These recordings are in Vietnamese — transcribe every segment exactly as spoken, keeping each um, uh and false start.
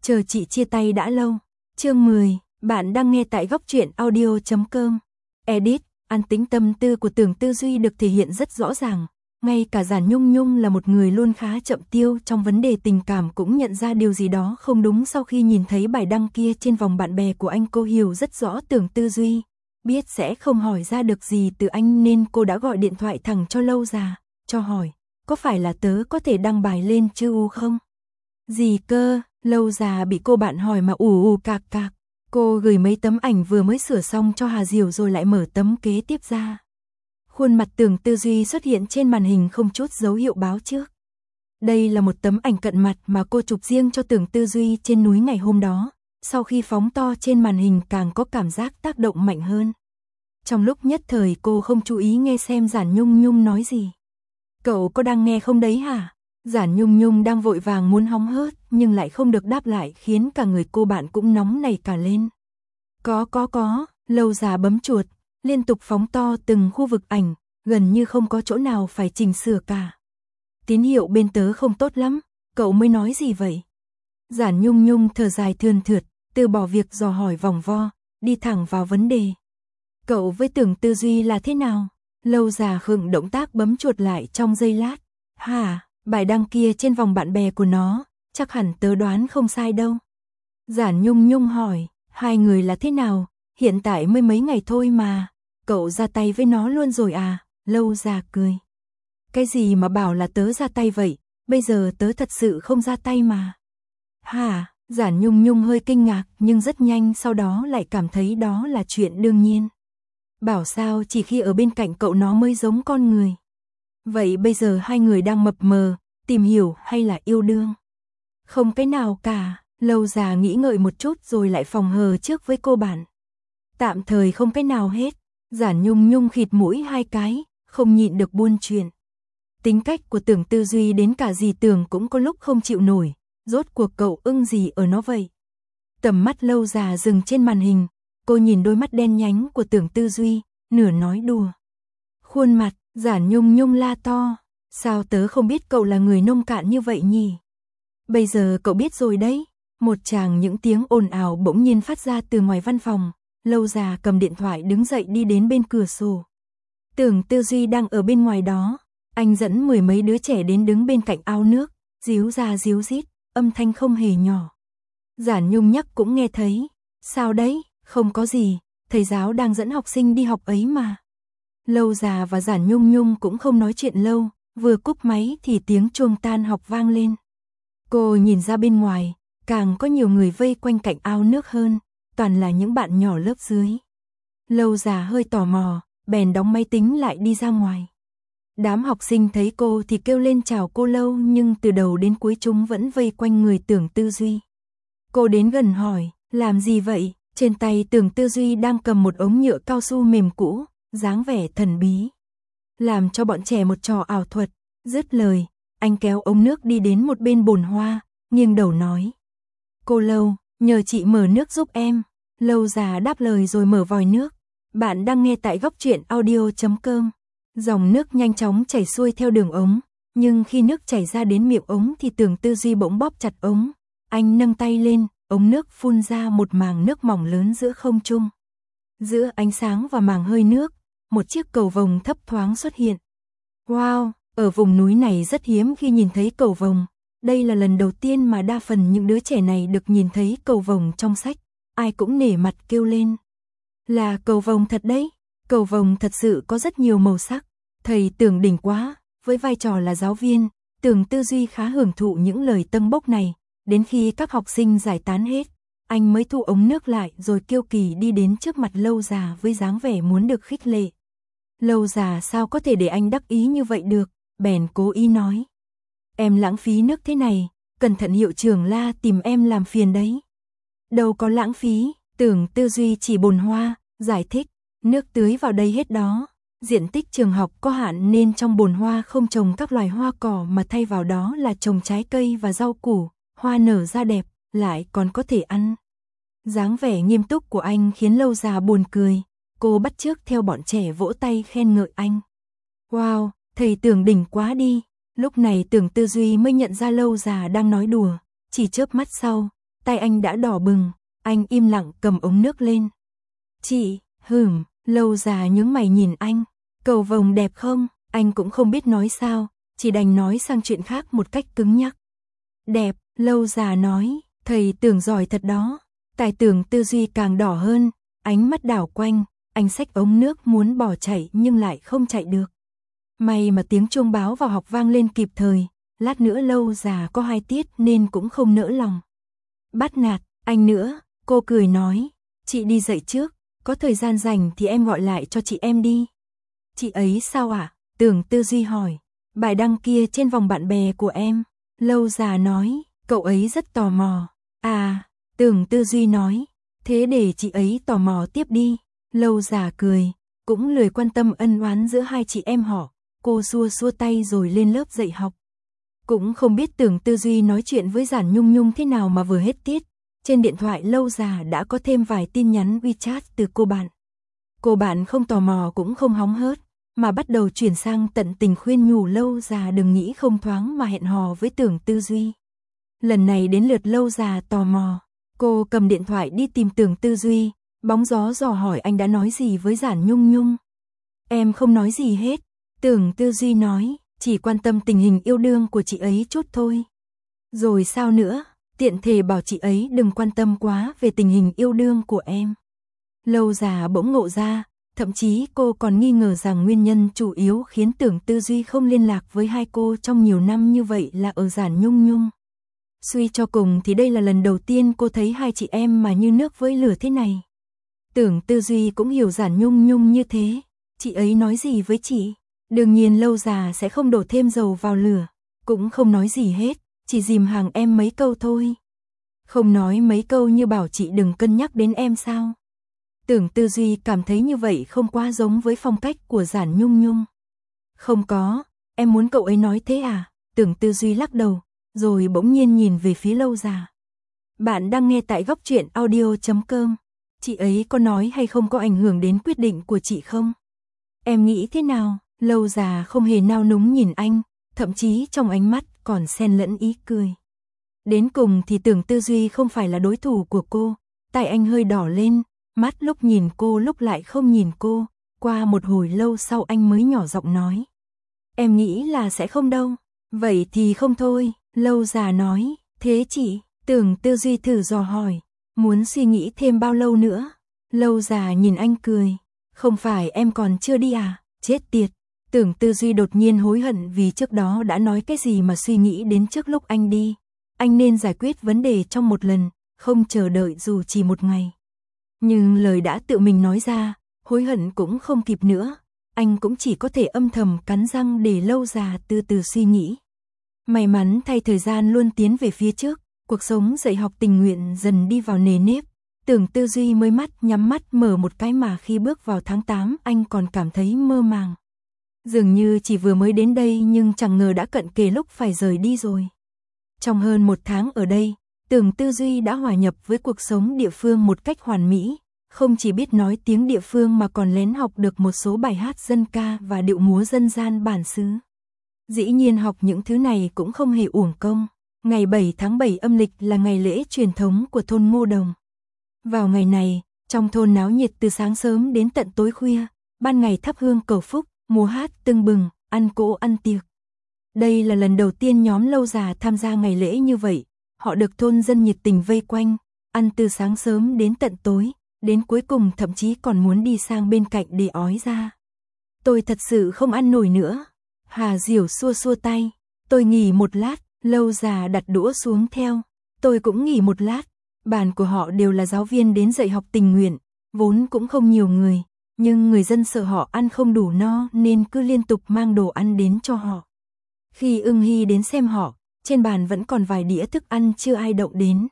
chờ chị chia tay đã lâu. Chương mười, bạn đang nghe tại góc truyện audio chấm com. Edit, an tính tâm tư của Tưởng Tư Duy được thể hiện rất rõ ràng. Ngay cả Giản Nhung Nhung là một người luôn khá chậm tiêu trong vấn đề tình cảm cũng nhận ra điều gì đó không đúng sau khi nhìn thấy bài đăng kia trên vòng bạn bè của anh. Cô hiểu rất rõ Tưởng Tư Duy, biết sẽ không hỏi ra được gì từ anh nên cô đã gọi điện thoại thẳng cho Lâu Già, cho hỏi, có phải là tớ có thể đăng bài lên chứ u không? Gì cơ? Lâu Già bị cô bạn hỏi mà ù ù cạc cạc. Cô gửi mấy tấm ảnh vừa mới sửa xong cho Hà Diều rồi lại mở tấm kế tiếp ra. Khuôn mặt Tưởng Tư Duy xuất hiện trên màn hình không chút dấu hiệu báo trước. Đây là một tấm ảnh cận mặt mà cô chụp riêng cho Tưởng Tư Duy trên núi ngày hôm đó. Sau khi phóng to trên màn hình càng có cảm giác tác động mạnh hơn. Trong lúc nhất thời cô không chú ý nghe xem Giản Nhung Nhung nói gì. Cậu có đang nghe không đấy hả? Giản Nhung Nhung đang vội vàng muốn hóng hớt nhưng lại không được đáp lại khiến cả người cô bạn cũng nóng nảy cả lên. Có có có, Lâu Già bấm chuột, liên tục phóng to từng khu vực ảnh, gần như không có chỗ nào phải chỉnh sửa cả. Tín hiệu bên tớ không tốt lắm, cậu mới nói gì vậy? Giản Nhung Nhung thở dài thườn thượt, từ bỏ việc dò hỏi vòng vo, đi thẳng vào vấn đề. Cậu với Tưởng Tư Duy là thế nào? Lâu Già khựng động tác bấm chuột lại trong giây lát. Hả, bài đăng kia trên vòng bạn bè của nó, chắc hẳn tớ đoán không sai đâu. Giản Nhung Nhung hỏi, hai người là thế nào? Hiện tại mới mấy ngày thôi mà, cậu ra tay với nó luôn rồi à? Lâu Già cười. Cái gì mà bảo là tớ ra tay vậy, bây giờ tớ thật sự không ra tay mà. Hả? Giản Nhung Nhung hơi kinh ngạc nhưng rất nhanh sau đó lại cảm thấy đó là chuyện đương nhiên. Bảo sao chỉ khi ở bên cạnh cậu nó mới giống con người. Vậy bây giờ hai người đang mập mờ, tìm hiểu hay là yêu đương? Không cái nào cả, Lâu Già nghĩ ngợi một chút rồi lại phòng hờ trước với cô bạn. Tạm thời không cái nào hết. Giản Nhung Nhung khịt mũi hai cái, không nhịn được buôn chuyện. Tính cách của Tưởng Tư Duy đến cả dì Tưởng cũng có lúc không chịu nổi, rốt cuộc cậu ưng gì ở nó vậy? Tầm mắt Lâu Già dừng trên màn hình, cô nhìn đôi mắt đen nhánh của Tưởng Tư Duy, nửa nói đùa. Khuôn mặt, Giản Nhung Nhung la to, sao tớ không biết cậu là người nông cạn như vậy nhỉ? Bây giờ cậu biết rồi đấy. Một tràng những tiếng ồn ào bỗng nhiên phát ra từ ngoài văn phòng. Lâu Già cầm điện thoại đứng dậy đi đến bên cửa sổ. Tưởng Tư Duy đang ở bên ngoài đó, anh dẫn mười mấy đứa trẻ đến đứng bên cạnh ao nước, díu ra díu dít, âm thanh không hề nhỏ. Giản Nhung nhắc cũng nghe thấy. Sao đấy? Không có gì, thầy giáo đang dẫn học sinh đi học ấy mà. Lâu Già và Giản Nhung Nhung cũng không nói chuyện lâu, vừa cúp máy thì tiếng chuông tan học vang lên. Cô nhìn ra bên ngoài, càng có nhiều người vây quanh cạnh ao nước hơn, toàn là những bạn nhỏ lớp dưới. Lâu Già hơi tò mò, bèn đóng máy tính lại đi ra ngoài. Đám học sinh thấy cô thì kêu lên chào cô Lâu nhưng từ đầu đến cuối chúng vẫn vây quanh người Tưởng Tư Duy. Cô đến gần hỏi, làm gì vậy? Trên tay Tưởng Tư Duy đang cầm một ống nhựa cao su mềm cũ, dáng vẻ thần bí. Làm cho bọn trẻ một trò ảo thuật, dứt lời, anh kéo ống nước đi đến một bên bồn hoa, nghiêng đầu nói. Cô Lâu, nhờ chị mở nước giúp em. Lâu Già đáp lời rồi mở vòi nước. Bạn đang nghe tại góc truyện audio chấm com. Dòng nước nhanh chóng chảy xuôi theo đường ống, nhưng khi nước chảy ra đến miệng ống thì Tưởng Tư Duy bỗng bóp chặt ống. Anh nâng tay lên, ống nước phun ra một màng nước mỏng lớn giữa không trung. Giữa ánh sáng và màng hơi nước, một chiếc cầu vồng thấp thoáng xuất hiện. Wow, ở vùng núi này rất hiếm khi nhìn thấy cầu vồng. Đây là lần đầu tiên mà đa phần những đứa trẻ này được nhìn thấy cầu vồng trong sách. Ai cũng nể mặt kêu lên. Là cầu vồng thật đấy. Cầu vồng thật sự có rất nhiều màu sắc. Thầy Tưởng đỉnh quá. Với vai trò là giáo viên, Tưởng Tư Duy khá hưởng thụ những lời tâng bốc này. Đến khi các học sinh giải tán hết, anh mới thu ống nước lại rồi kiêu kỳ đi đến trước mặt Lâu Già với dáng vẻ muốn được khích lệ. Lâu Già sao có thể để anh đắc ý như vậy được, bèn cố ý nói. Em lãng phí nước thế này, cẩn thận hiệu trưởng la tìm em làm phiền đấy. Đâu có lãng phí, Tưởng Tư Duy chỉ bồn hoa, giải thích, nước tưới vào đây hết đó. Diện tích trường học có hạn nên trong bồn hoa không trồng các loài hoa cỏ mà thay vào đó là trồng trái cây và rau củ, hoa nở ra đẹp, lại còn có thể ăn. Dáng vẻ nghiêm túc của anh khiến Lâu Già buồn cười, cô bắt chước theo bọn trẻ vỗ tay khen ngợi anh. Wow, thầy Tưởng đỉnh quá đi. Lúc này Tưởng Tư Duy mới nhận ra Lâu Già đang nói đùa, chỉ chớp mắt sau, tay anh đã đỏ bừng, anh im lặng cầm ống nước lên. Chị, hửm, Lâu Già nhướng mày nhìn anh, cầu vồng đẹp không? Anh cũng không biết nói sao, chỉ đành nói sang chuyện khác một cách cứng nhắc. Đẹp, Lâu Già nói, thầy Tưởng giỏi thật đó. Tài Tưởng tư duy càng đỏ hơn, ánh mắt đảo quanh, anh xách ống nước muốn bỏ chạy nhưng lại không chạy được. May mà tiếng chuông báo vào học vang lên kịp thời, lát nữa Lâu Già có hai tiết nên cũng không nỡ lòng bắt nạt anh nữa. Cô cười nói, chị đi dậy trước, có thời gian rảnh thì em gọi lại cho chị em đi. Chị ấy sao ạ? À? Tưởng tư duy hỏi. Bài đăng kia trên vòng bạn bè của em. Lâu Già nói, cậu ấy rất tò mò. À, Tưởng tư duy nói, thế để chị ấy tò mò tiếp đi. Lâu Già cười, cũng lười quan tâm ân oán giữa hai chị em họ. Cô xua xua tay rồi lên lớp dạy học. Cũng không biết Tưởng tư duy nói chuyện với Giản Nhung Nhung thế nào mà vừa hết tiết. Trên điện thoại Lâu Già đã có thêm vài tin nhắn WeChat từ cô bạn. Cô bạn không tò mò cũng không hóng hớt, mà bắt đầu chuyển sang tận tình khuyên nhủ Lâu Già đừng nghĩ không thoáng mà hẹn hò với Tưởng tư duy. Lần này đến lượt Lâu Già tò mò, cô cầm điện thoại đi tìm Tưởng tư duy, bóng gió dò hỏi anh đã nói gì với Giản Nhung Nhung. Em không nói gì hết, Tưởng tư duy nói, chỉ quan tâm tình hình yêu đương của chị ấy chút thôi. Rồi sao nữa, tiện thể bảo chị ấy đừng quan tâm quá về tình hình yêu đương của em. Lâu Già bỗng ngộ ra, thậm chí cô còn nghi ngờ rằng nguyên nhân chủ yếu khiến Tưởng tư duy không liên lạc với hai cô trong nhiều năm như vậy là ở Giản Nhung Nhung. Suy cho cùng thì đây là lần đầu tiên cô thấy hai chị em mà như nước với lửa thế này. Tưởng tư duy cũng hiểu Giản Nhung Nhung như thế. Chị ấy nói gì với chị? Đương nhiên Lâu Già sẽ không đổ thêm dầu vào lửa. Cũng không nói gì hết, chỉ dìm hàng em mấy câu thôi. Không nói mấy câu như bảo chị đừng cân nhắc đến em sao? Tưởng tư duy cảm thấy như vậy không quá giống với phong cách của Giản Nhung Nhung. Không có, em muốn cậu ấy nói thế à? Tưởng tư duy lắc đầu, rồi bỗng nhiên nhìn về phía Lâu Già. Bạn đang nghe tại góc truyện audio chấm com. Chị ấy có nói hay không có ảnh hưởng đến quyết định của chị không? Em nghĩ thế nào? Lâu Già không hề nao núng nhìn anh, thậm chí trong ánh mắt còn xen lẫn ý cười. Đến cùng thì Tưởng tư duy không phải là đối thủ của cô, tay anh hơi đỏ lên, mắt lúc nhìn cô lúc lại không nhìn cô, qua một hồi lâu sau anh mới nhỏ giọng nói. Em nghĩ là sẽ không đâu, vậy thì không thôi, Lâu Già nói, thế chị, Tưởng tư duy thử dò hỏi, muốn suy nghĩ thêm bao lâu nữa? Lâu Già nhìn anh cười, không phải em còn chưa đi à, chết tiệt. Tưởng tư duy đột nhiên hối hận vì trước đó đã nói cái gì mà suy nghĩ đến trước lúc anh đi. Anh nên giải quyết vấn đề trong một lần, không chờ đợi dù chỉ một ngày. Nhưng lời đã tự mình nói ra, hối hận cũng không kịp nữa. Anh cũng chỉ có thể âm thầm cắn răng để Lâu Già từ từ suy nghĩ. May mắn thay thời gian luôn tiến về phía trước, cuộc sống dạy học tình nguyện dần đi vào nề nếp. Tưởng tư duy mới mắt nhắm mắt mở một cái mà khi bước vào tháng tám anh còn cảm thấy mơ màng. Dường như chỉ vừa mới đến đây nhưng chẳng ngờ đã cận kề lúc phải rời đi rồi. Trong hơn một tháng ở đây, Tưởng tư duy đã hòa nhập với cuộc sống địa phương một cách hoàn mỹ, không chỉ biết nói tiếng địa phương mà còn lén học được một số bài hát dân ca và điệu múa dân gian bản xứ. Dĩ nhiên học những thứ này cũng không hề uổng công. Ngày bảy tháng bảy âm lịch là ngày lễ truyền thống của thôn Ngô Đồng. Vào ngày này, trong thôn náo nhiệt từ sáng sớm đến tận tối khuya, ban ngày thắp hương cầu phúc, múa hát tưng bừng, ăn cỗ ăn tiệc. Đây là lần đầu tiên nhóm Lâu Già tham gia ngày lễ như vậy, họ được thôn dân nhiệt tình vây quanh, ăn từ sáng sớm đến tận tối, đến cuối cùng thậm chí còn muốn đi sang bên cạnh để ói ra. Tôi thật sự không ăn nổi nữa. Hà Diểu xua xua tay, tôi nghỉ một lát, Lâu Già đặt đũa xuống theo, tôi cũng nghỉ một lát. Bàn của họ đều là giáo viên đến dạy học tình nguyện, vốn cũng không nhiều người, nhưng người dân sợ họ ăn không đủ no nên cứ liên tục mang đồ ăn đến cho họ. Khi Ưng Hy đến xem họ, trên bàn vẫn còn vài đĩa thức ăn chưa ai động đến.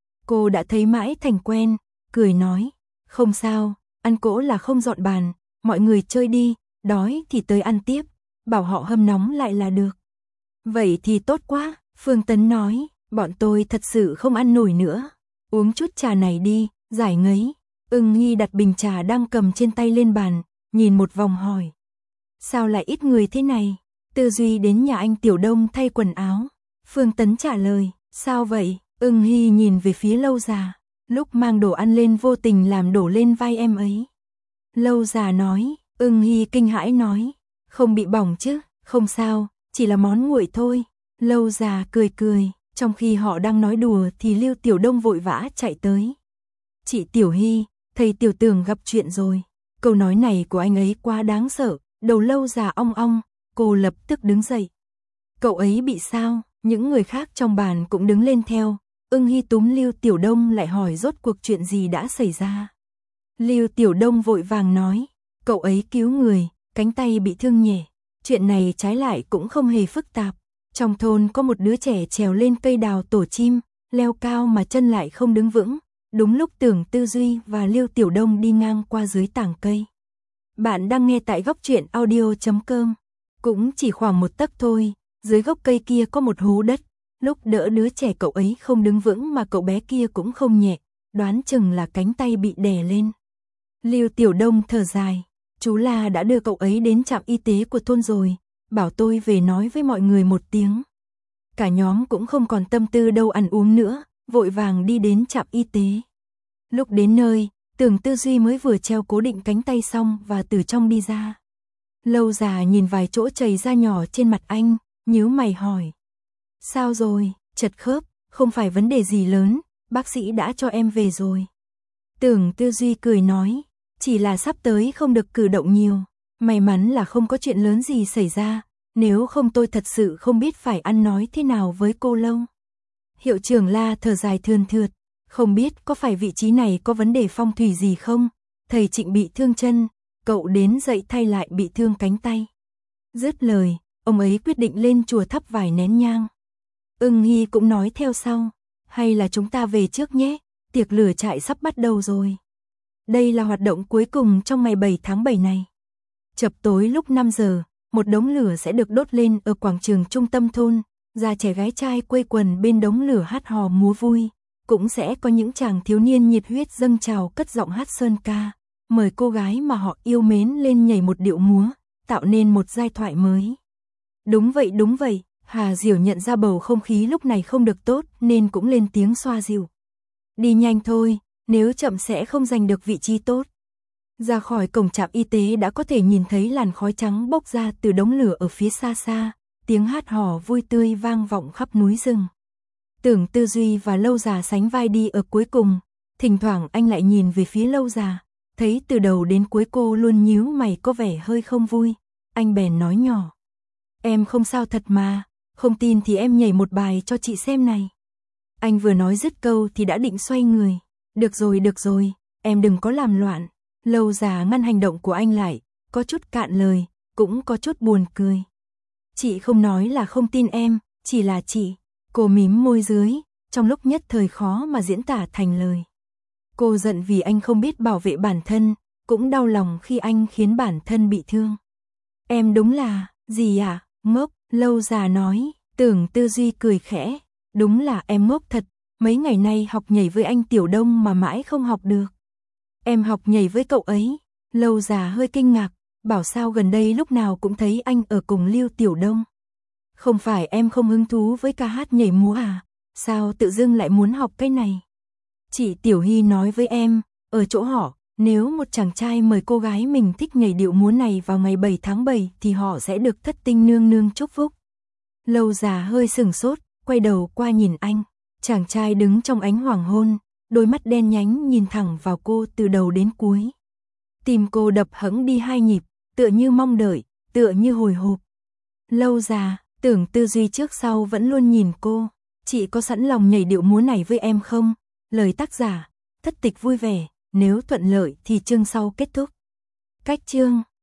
Cô đã thấy mãi thành quen, cười nói, không sao, ăn cỗ là không dọn bàn, mọi người chơi đi, đói thì tới ăn tiếp, bảo họ hâm nóng lại là được. Vậy thì tốt quá, Phương Tấn nói, bọn tôi thật sự không ăn nổi nữa. Uống chút trà này đi, giải ngấy. Ưng Hy đặt bình trà đang cầm trên tay lên bàn, nhìn một vòng hỏi. Sao lại ít người thế này? Tư Duy đến nhà anh Tiểu Đông thay quần áo. Phương Tấn trả lời, sao vậy? Ưng Hy nhìn về phía Lâu Già, lúc mang đồ ăn lên vô tình làm đổ lên vai em ấy. Lâu Già nói, Ưng Hy kinh hãi nói, không bị bỏng chứ, không sao, chỉ là món nguội thôi. Lâu Già cười cười, trong khi họ đang nói đùa thì Lưu Tiểu Đông vội vã chạy tới. Chị Tiểu Hy, thầy Tiểu Tường gặp chuyện rồi. Câu nói này của anh ấy quá đáng sợ, đầu Lâu Già ong ong, cô lập tức đứng dậy. Cậu ấy bị sao? Những người khác trong bàn cũng đứng lên theo. Ưng Hy túm Lưu Tiểu Đông lại hỏi rốt cuộc chuyện gì đã xảy ra. Lưu Tiểu Đông vội vàng nói, cậu ấy cứu người, cánh tay bị thương nhẹ. Chuyện này trái lại cũng không hề phức tạp. Trong thôn có một đứa trẻ trèo lên cây đào tổ chim, leo cao mà chân lại không đứng vững. Đúng lúc Tưởng Tư Duy và Lưu Tiểu Đông đi ngang qua dưới tảng cây. Bạn đang nghe tại góc truyện audio chấm com. Cũng chỉ khoảng một tấc thôi, dưới gốc cây kia có một hố đất. Lúc đỡ đứa trẻ cậu ấy không đứng vững mà cậu bé kia cũng không nhẹ, đoán chừng là cánh tay bị đè lên. Lưu Tiểu Đông thở dài, chú La đã đưa cậu ấy đến trạm y tế của thôn rồi, bảo tôi về nói với mọi người một tiếng. Cả nhóm cũng không còn tâm tư đâu ăn uống nữa, vội vàng đi đến trạm y tế. Lúc đến nơi, Tưởng Tư Duy mới vừa treo cố định cánh tay xong và từ trong đi ra. Lâu Già nhìn vài chỗ chảy ra nhỏ trên mặt anh, nhíu mày hỏi. Sao rồi, chật khớp, không phải vấn đề gì lớn, bác sĩ đã cho em về rồi. Tưởng Tư Duy cười nói, chỉ là sắp tới không được cử động nhiều, may mắn là không có chuyện lớn gì xảy ra, nếu không tôi thật sự không biết phải ăn nói thế nào với cô Lâu. Hiệu trưởng La thở dài thườn thượt, không biết có phải vị trí này có vấn đề phong thủy gì không, thầy Trịnh bị thương chân, cậu đến dậy thay lại bị thương cánh tay. Dứt lời, ông ấy quyết định lên chùa thắp vài nén nhang. Ưng Hy cũng nói theo sau, hay là chúng ta về trước nhé, tiệc lửa trại sắp bắt đầu rồi. Đây là hoạt động cuối cùng trong ngày bảy tháng bảy này. Chập tối lúc năm giờ, một đống lửa sẽ được đốt lên ở quảng trường trung tâm thôn, già trẻ gái trai quây quần bên đống lửa hát hò múa vui, cũng sẽ có những chàng thiếu niên nhiệt huyết dâng trào cất giọng hát sơn ca, mời cô gái mà họ yêu mến lên nhảy một điệu múa, tạo nên một giai thoại mới. Đúng vậy đúng vậy, Hà Diểu nhận ra bầu không khí lúc này không được tốt nên cũng lên tiếng xoa dịu. Đi nhanh thôi, nếu chậm sẽ không giành được vị trí tốt. Ra khỏi cổng trạm y tế đã có thể nhìn thấy làn khói trắng bốc ra từ đống lửa ở phía xa xa, tiếng hát hò vui tươi vang vọng khắp núi rừng. Tưởng Tư Duy và Lâu Già sánh vai đi ở cuối cùng, thỉnh thoảng anh lại nhìn về phía Lâu Già, thấy từ đầu đến cuối cô luôn nhíu mày có vẻ hơi không vui, anh bèn nói nhỏ. Em không sao thật mà, không tin thì em nhảy một bài cho chị xem này. Anh vừa nói dứt câu thì đã định xoay người. Được rồi được rồi, em đừng có làm loạn. Lâu Già ngăn hành động của anh lại, có chút cạn lời, cũng có chút buồn cười. Chị không nói là không tin em, chỉ là chị. Cô mím môi dưới, trong lúc nhất thời khó mà diễn tả thành lời. Cô giận vì anh không biết bảo vệ bản thân, cũng đau lòng khi anh khiến bản thân bị thương. Em đúng là, gì à, ngốc, Lâu Già nói. Tưởng Tư Duy cười khẽ, đúng là em ngốc thật, mấy ngày nay học nhảy với anh Tiểu Đông mà mãi không học được. Em học nhảy với cậu ấy. Lâu Già hơi kinh ngạc, bảo sao gần đây lúc nào cũng thấy anh ở cùng Lưu Tiểu Đông. Không phải em không hứng thú với ca hát nhảy múa à, sao tự dưng lại muốn học cái này? Chị Tiểu Hy nói với em, ở chỗ họ, nếu một chàng trai mời cô gái mình thích nhảy điệu múa này vào ngày bảy tháng bảy thì họ sẽ được thất tinh nương nương chúc phúc. Lâu Già hơi sừng sốt, quay đầu qua nhìn anh, chàng trai đứng trong ánh hoàng hôn, đôi mắt đen nhánh nhìn thẳng vào cô từ đầu đến cuối. Tim cô đập hẫng đi hai nhịp, tựa như mong đợi, tựa như hồi hộp. Lâu Già, Tưởng Tư Duy trước sau vẫn luôn nhìn cô, chị có sẵn lòng nhảy điệu múa này với em không? Lời tác giả, Thất Tịch vui vẻ, nếu thuận lợi thì chương sau kết thúc. Cách chương